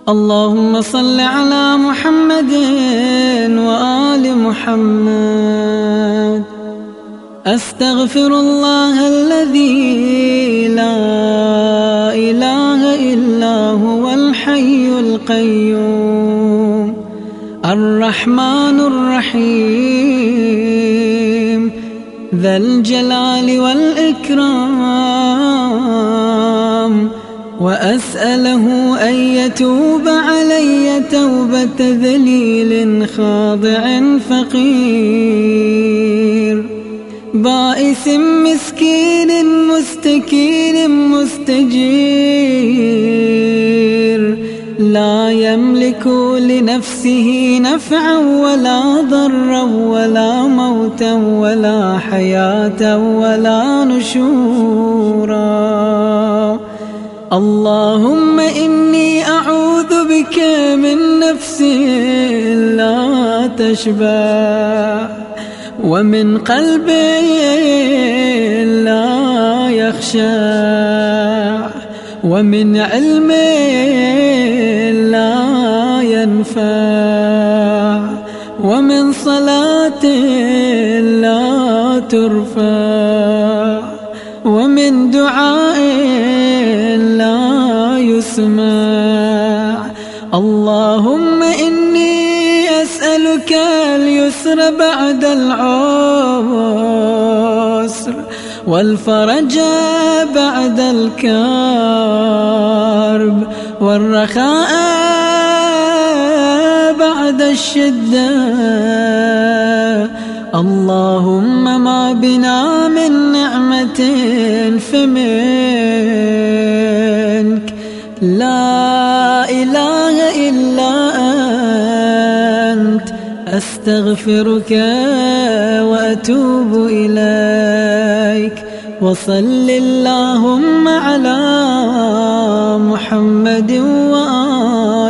اللهم صل على محمد وآل محمد. أستغفر الله الذي لا إله إلا هو الحي القيوم الرحمن الرحيم ذا الجلال والإكرام، وأسأله أن يتوب علي توبة ذليل خاضع فقير، بائس مسكين مستكين مستجير، لا يملك لنفسه نفعا ولا ضرا ولا موتا ولا حياة ولا نشورا. اللهم إني أعوذ بك من نفس لا تشبع، ومن قلب لا يخشع، ومن علم لا ينفع، ومن صلاة لا ترفع، ومن دعاء لا يسمع. اللهم إني أسألك اليسر بعد العسر، والفرج بعد الكرب، والرخاء بعد الشدة. اللهم ما بنا من نعمة فمنك، لا إله إلا أنت. أستغفرك وأتوب إليك، وصل اللهم على محمد وآله